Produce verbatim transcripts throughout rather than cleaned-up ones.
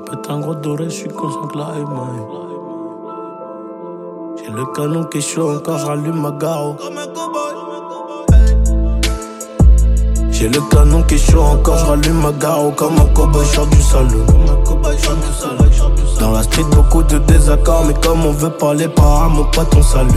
pète un gros doré, je suis conscient que la haine m'aille. J'ai le canon qui est chaud, encore j'allume ma garo. J'ai le canon qui est chaud, encore j'allume ma garo. Comme un cowboy, j'sors du salon. Dans la street, beaucoup de désaccords, mais comme on veut parler par mon pote, on s'allume.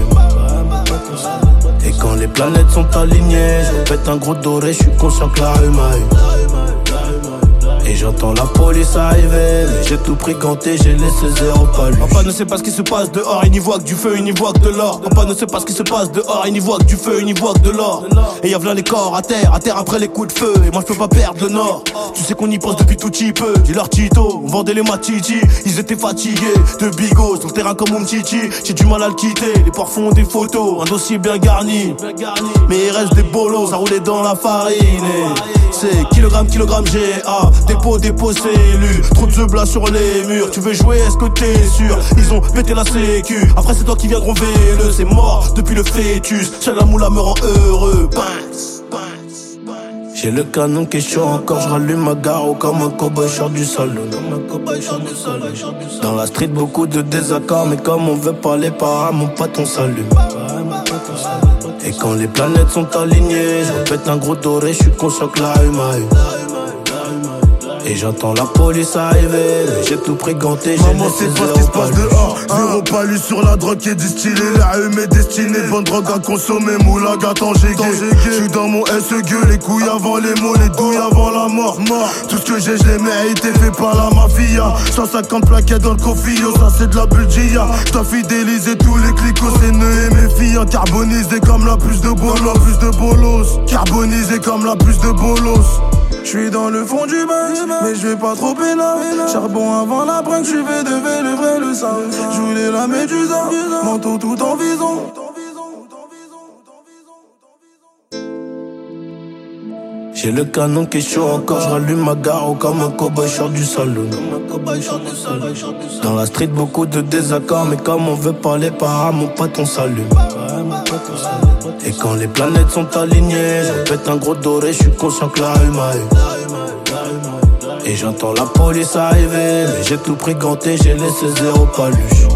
Et quand les planètes sont alignées, je pète un gros doré, je suis conscient que la rue m'a eu. Et j'entends la police arriver, mais j'ai tout pris ganté, j'ai laissé zéro palu. Papa ne sait pas ce qui se passe dehors, il n'y voit que du feu, il n'y voit que de l'or. Papa ne sait pas ce qui se passe dehors, il n'y voit que du feu, il n'y voit que de l'or. Et y'a v'là les corps à terre, à terre après les coups de feu. Et moi je peux pas perdre le nord. Tu sais qu'on y pense depuis tout petit peu. J'ai leur Tito, on vendait les matiti. Ils étaient fatigués de bigos sur le terrain comme mon titi. J'ai du mal à le quitter, les porcs font des photos. Un dossier bien garni, mais il reste des bolos, ça roulait dans la farine. Et c'est kilogramme, kilogramme G A. Dépôt, dépôt, c'est élu. Trop de blas sur les murs. Tu veux jouer, est-ce que t'es sûr? Ils ont pété la sécu. Après c'est toi qui viendront véler. C'est mort depuis le fœtus. Seul la moula me rend heureux. Pince, pince, pince. J'ai le canon qui est chaud, encore j'rallume ma garo. Comme un cowboy, j'sors du salon. Dans la street, beaucoup de désaccords, mais comme on veut parler par mon pote, on s'allume. Et quand les planètes sont alignées, je pète un gros doré, je suis conscient que la rue m'a eu. Et j'entends la police arriver, mais j'ai tout pris ganté, j'ai Maman c'est pas ce qui se passe dehors. Zéro palu sur la drogue qui est distillée. La rue m'est destinée, bonne drogue à consommer. Moula gâtant j'ai gay. J'suis dans mon S E G, les couilles avant les mots, les douilles avant la mort. Tout ce que j'ai je l'ai mérité, fait par la mafia. Cent cinquante plaquettes dans le cofio, ça c'est de la bulgia. J'dois fidéliser tous les cliquos, c'est nœuds et mes filles. Carbonisé comme la puce de bolos, plus de bolos. Carbonisé comme la puce de bolos. J'suis dans le fond du bain, mais j'vais pas trop pénal. Charbon avant la brinque, j'vais de V, le vrai, le sale. J'voulais la médusa, manteau tout en vison. J'ai le canon qui est chaud, encore j'rallume ma garo. Comme un cowboy, j'sors du salon. Dans la street, beaucoup de désaccords, mais comme on veut parler par mon pote, on s'allume. Et quand les planètes sont alignées, je pète un gros doré, je suis conscient que la rue m'a eu. Et j'entends la police arriver, mais j'ai tout pris ganté, j'ai laissé zéro paluche.